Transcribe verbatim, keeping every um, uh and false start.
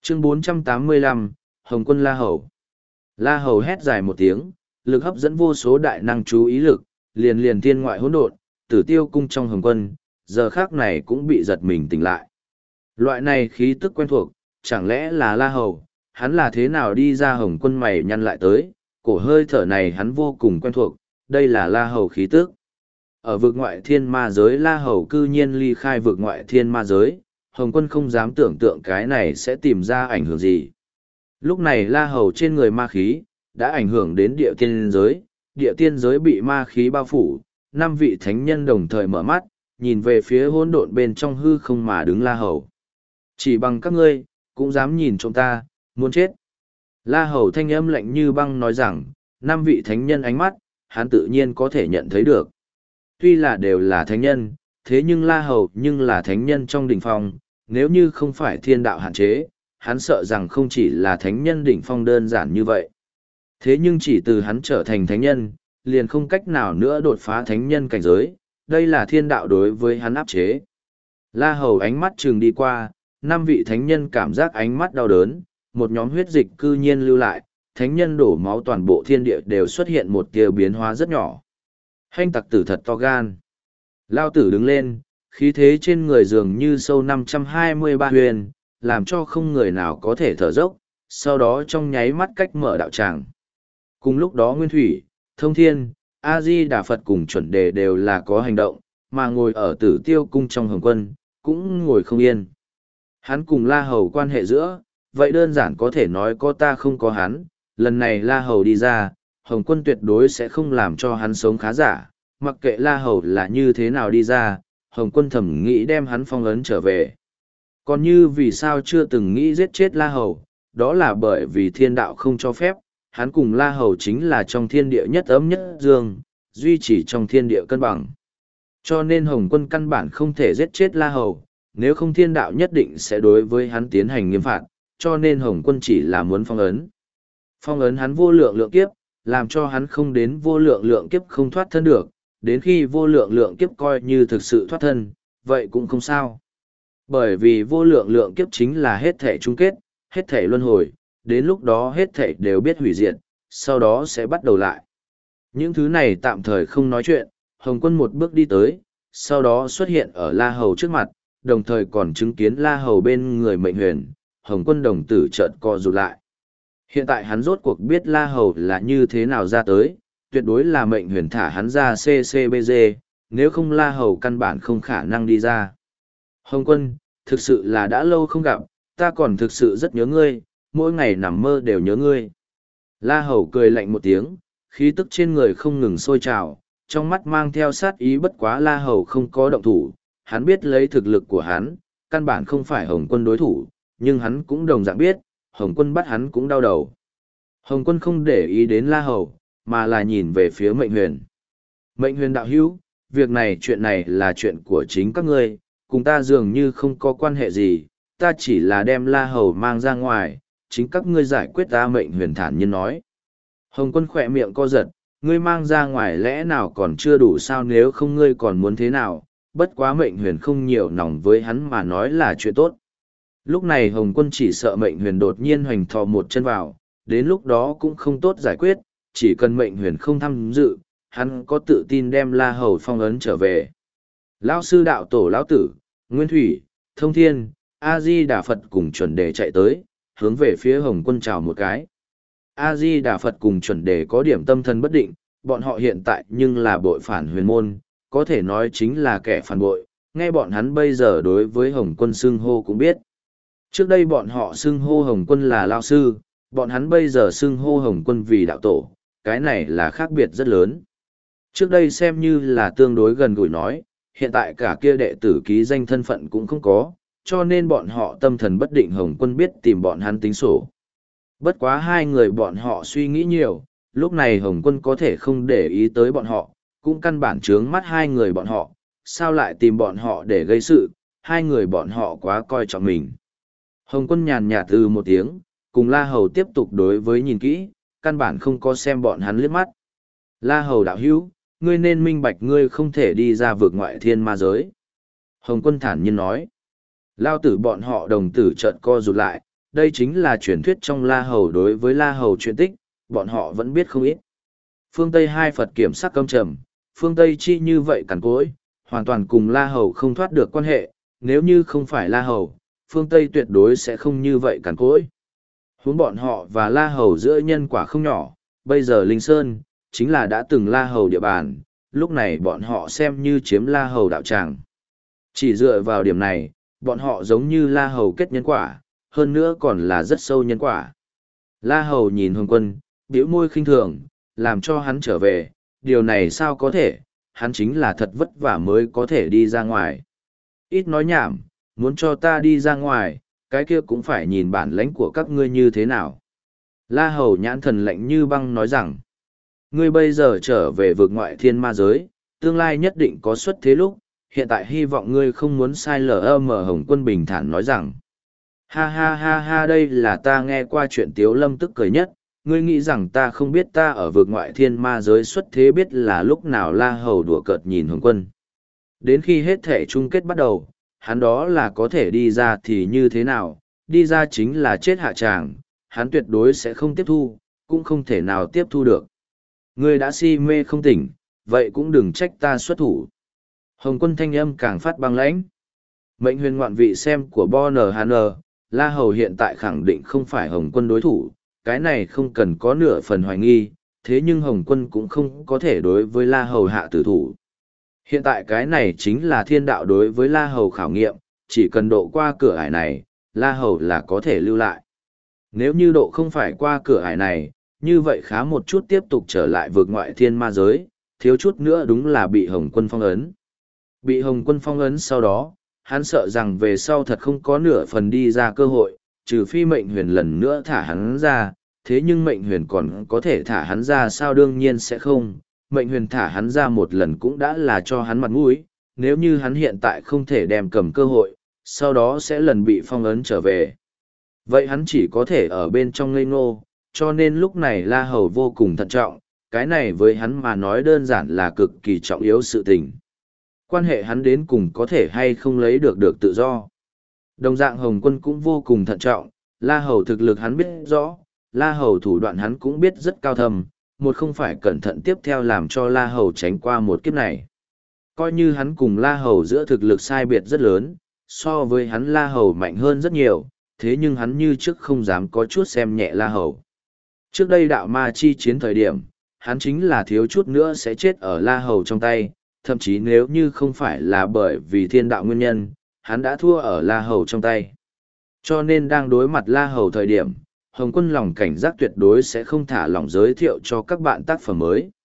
Chương bốn trăm tám mươi lăm, Hồng quân La Hầu. La Hầu hét dài một tiếng, lực hấp dẫn vô số đại năng chú ý lực, liền liền thiên ngoại hỗn độn, tử tiêu cung trong Hồng quân, giờ khác này cũng bị giật mình tỉnh lại. Loại này khí tức quen thuộc, chẳng lẽ là La Hầu, hắn là thế nào đi ra Hồng quân mày nhăn lại tới, cổ hơi thở này hắn vô cùng quen thuộc, đây là La Hầu khí tức. Ở vực ngoại thiên ma giới La Hầu cư nhiên ly khai vực ngoại thiên ma giới, Hồng quân không dám tưởng tượng cái này sẽ tìm ra ảnh hưởng gì. Lúc này La Hầu trên người ma khí, đã ảnh hưởng đến địa tiên giới, địa tiên giới bị ma khí bao phủ, năm vị thánh nhân đồng thời mở mắt, nhìn về phía hỗn độn bên trong hư không mà đứng La Hầu. Chỉ bằng các ngươi, cũng dám nhìn trộm ta, muốn chết. La Hầu thanh âm lạnh như băng nói rằng, năm vị thánh nhân ánh mắt, hắn tự nhiên có thể nhận thấy được. Tuy là đều là thánh nhân, thế nhưng La Hầu nhưng là thánh nhân trong đỉnh phong, nếu như không phải thiên đạo hạn chế, hắn sợ rằng không chỉ là thánh nhân đỉnh phong đơn giản như vậy. Thế nhưng chỉ từ hắn trở thành thánh nhân, liền không cách nào nữa đột phá thánh nhân cảnh giới, đây là thiên đạo đối với hắn áp chế. La Hầu ánh mắt trừng đi qua, năm vị thánh nhân cảm giác ánh mắt đau đớn, một nhóm huyết dịch cư nhiên lưu lại, thánh nhân đổ máu toàn bộ thiên địa đều xuất hiện một tia biến hóa rất nhỏ. Hanh tặc tử thật to gan. Lao tử đứng lên, khí thế trên người dường như sâu năm trăm hai mươi ba huyền, làm cho không người nào có thể thở dốc, sau đó trong nháy mắt cách mở đạo tràng. Cùng lúc đó Nguyên Thủy, Thông Thiên, A-di Đà Phật cùng chuẩn đề đều là có hành động, mà ngồi ở tử tiêu cung trong Hồng quân, cũng ngồi không yên. Hắn cùng La Hầu quan hệ giữa, vậy đơn giản có thể nói có ta không có hắn, lần này La Hầu đi ra, Hồng quân tuyệt đối sẽ không làm cho hắn sống khá giả, mặc kệ La Hầu là như thế nào đi ra, Hồng quân thầm nghĩ đem hắn phong ấn trở về. Còn như vì sao chưa từng nghĩ giết chết La Hầu, đó là bởi vì thiên đạo không cho phép, hắn cùng La Hầu chính là trong thiên địa nhất ấm nhất dương, duy trì trong thiên địa cân bằng. Cho nên Hồng quân căn bản không thể giết chết La Hầu, nếu không thiên đạo nhất định sẽ đối với hắn tiến hành nghiêm phạt, cho nên Hồng quân chỉ là muốn phong ấn. Phong ấn hắn vô lượng lượng kiếp, làm cho hắn không đến vô lượng lượng kiếp không thoát thân được, đến khi vô lượng lượng kiếp coi như thực sự thoát thân, vậy cũng không sao. Bởi vì vô lượng lượng kiếp chính là hết thể chung kết, hết thể luân hồi, đến lúc đó hết thể đều biết hủy diệt, sau đó sẽ bắt đầu lại. Những thứ này tạm thời không nói chuyện, Hồng quân một bước đi tới, sau đó xuất hiện ở La Hầu trước mặt, đồng thời còn chứng kiến La Hầu bên người mệnh huyền, Hồng quân đồng tử chợt co rụt lại. Hiện tại hắn rốt cuộc biết La Hầu là như thế nào ra tới, tuyệt đối là mệnh huyền thả hắn ra xê xê bê giê, nếu không La Hầu căn bản không khả năng đi ra. Hồng quân, thực sự là đã lâu không gặp, ta còn thực sự rất nhớ ngươi, mỗi ngày nằm mơ đều nhớ ngươi. La Hầu cười lạnh một tiếng, khí tức trên người không ngừng sôi trào, trong mắt mang theo sát ý bất quá La Hầu không có động thủ, hắn biết lấy thực lực của hắn, căn bản không phải Hồng quân đối thủ, nhưng hắn cũng đồng dạng biết, Hồng quân bắt hắn cũng đau đầu. Hồng quân không để ý đến La Hầu, mà là nhìn về phía mệnh huyền. Mệnh huyền đạo hữu, việc này chuyện này là chuyện của chính các ngươi, cùng ta dường như không có quan hệ gì, ta chỉ là đem La Hầu mang ra ngoài, chính các ngươi giải quyết ta. Mệnh huyền thản nhiên nói. Hồng quân khỏe miệng co giật, ngươi mang ra ngoài lẽ nào còn chưa đủ sao, nếu không ngươi còn muốn thế nào, bất quá mệnh huyền không nhiều nòng với hắn mà nói là chuyện tốt. Lúc này Hồng quân chỉ sợ mệnh huyền đột nhiên hoành thò một chân vào, đến lúc đó cũng không tốt giải quyết, chỉ cần mệnh huyền không tham dự, hắn có tự tin đem La Hầu phong ấn trở về. Lão sư đạo tổ lão tử, Nguyên Thủy, Thông Thiên, A-di Đà Phật cùng chuẩn đề chạy tới, hướng về phía Hồng quân chào một cái. A-di Đà Phật cùng chuẩn đề có điểm tâm thần bất định, bọn họ hiện tại nhưng là bội phản huyền môn, có thể nói chính là kẻ phản bội, nghe bọn hắn bây giờ đối với Hồng quân xưng hô cũng biết. Trước đây bọn họ xưng hô Hồng quân là Lão sư, bọn hắn bây giờ xưng hô Hồng quân vì đạo tổ, cái này là khác biệt rất lớn. Trước đây xem như là tương đối gần gũi nói, hiện tại cả kia đệ tử ký danh thân phận cũng không có, cho nên bọn họ tâm thần bất định, Hồng quân biết tìm bọn hắn tính sổ. Bất quá hai người bọn họ suy nghĩ nhiều, lúc này Hồng quân có thể không để ý tới bọn họ, cũng căn bản trướng mắt hai người bọn họ, sao lại tìm bọn họ để gây sự, hai người bọn họ quá coi trọng mình. Hồng quân nhàn nhạt từ một tiếng, cùng La Hầu tiếp tục đối với nhìn kỹ, căn bản không có xem bọn hắn liếc mắt. La Hầu đạo hữu, ngươi nên minh bạch ngươi không thể đi ra vượt ngoại thiên ma giới. Hồng quân thản nhiên nói. Lao tử bọn họ đồng tử chợt co rụt lại, đây chính là truyền thuyết trong La Hầu. Đối với La Hầu chuyện tích, bọn họ vẫn biết không ít. Phương Tây hai Phật kiểm sắc căm trầm, phương Tây chi như vậy cằn cỗi, hoàn toàn cùng La Hầu không thoát được quan hệ, nếu như không phải La Hầu, phương Tây tuyệt đối sẽ không như vậy cằn cỗi. Huống bọn họ và La Hầu giữa nhân quả không nhỏ, bây giờ Linh Sơn, chính là đã từng La Hầu địa bàn, lúc này bọn họ xem như chiếm La Hầu đạo tràng. Chỉ dựa vào điểm này, bọn họ giống như La Hầu kết nhân quả, hơn nữa còn là rất sâu nhân quả. La Hầu nhìn Hồng Quân, bĩu môi khinh thường, làm cho hắn trở về, điều này sao có thể, hắn chính là thật vất vả mới có thể đi ra ngoài. Ít nói nhảm, muốn cho ta đi ra ngoài, cái kia cũng phải nhìn bản lãnh của các ngươi như thế nào. La Hầu nhãn thần lạnh như băng nói rằng, ngươi bây giờ trở về vực ngoại thiên ma giới, tương lai nhất định có xuất thế lúc, hiện tại hy vọng ngươi không muốn sai lờ mở. Hồng Quân bình thản nói rằng, ha ha ha ha, đây là ta nghe qua chuyện Tiếu Lâm tức cười nhất, ngươi nghĩ rằng ta không biết ta ở vực ngoại thiên ma giới xuất thế biết là lúc nào. La Hầu đùa cợt nhìn Hồng Quân. Đến khi hết thể chung kết bắt đầu, hắn đó là có thể đi ra thì như thế nào, đi ra chính là chết hạ tràng, hắn tuyệt đối sẽ không tiếp thu, cũng không thể nào tiếp thu được. Ngươi đã si mê không tỉnh, vậy cũng đừng trách ta xuất thủ. Hồng Quân thanh âm càng phát băng lãnh. Mệnh huyền ngoạn vị xem của Bo N H N, La Hầu hiện tại khẳng định không phải Hồng Quân đối thủ, cái này không cần có nửa phần hoài nghi, thế nhưng Hồng Quân cũng không có thể đối với La Hầu hạ tử thủ. Hiện tại cái này chính là thiên đạo đối với La Hầu khảo nghiệm, chỉ cần độ qua cửa ải này, La Hầu là có thể lưu lại. Nếu như độ không phải qua cửa ải này, như vậy khá một chút tiếp tục trở lại vượt ngoại thiên ma giới, thiếu chút nữa đúng là bị Hồng Quân phong ấn. Bị Hồng Quân phong ấn sau đó, hắn sợ rằng về sau thật không có nửa phần đi ra cơ hội, trừ phi mệnh huyền lần nữa thả hắn ra, thế nhưng mệnh huyền còn có thể thả hắn ra sao? Đương nhiên sẽ không, mệnh huyền thả hắn ra một lần cũng đã là cho hắn mặt mũi, nếu như hắn hiện tại không thể đem cầm cơ hội, sau đó sẽ lần bị phong ấn trở về. Vậy hắn chỉ có thể ở bên trong ngây ngô, cho nên lúc này La Hầu vô cùng thận trọng, cái này với hắn mà nói đơn giản là cực kỳ trọng yếu sự tình. Quan hệ hắn đến cùng có thể hay không lấy được được tự do. Đồng dạng Hồng Quân cũng vô cùng thận trọng, La Hầu thực lực hắn biết rõ, La Hầu thủ đoạn hắn cũng biết rất cao thâm, một không phải cẩn thận tiếp theo làm cho La Hầu tránh qua một kiếp này. Coi như hắn cùng La Hầu giữa thực lực sai biệt rất lớn, so với hắn La Hầu mạnh hơn rất nhiều, thế nhưng hắn như trước không dám có chút xem nhẹ La Hầu. Trước đây đạo ma chi chiến thời điểm, hắn chính là thiếu chút nữa sẽ chết ở La Hầu trong tay, thậm chí nếu như không phải là bởi vì thiên đạo nguyên nhân, hắn đã thua ở La Hầu trong tay. Cho nên đang đối mặt La Hầu thời điểm, Hồng Quân lòng cảnh giác tuyệt đối sẽ không thả lỏng giới thiệu cho các bạn tác phẩm mới.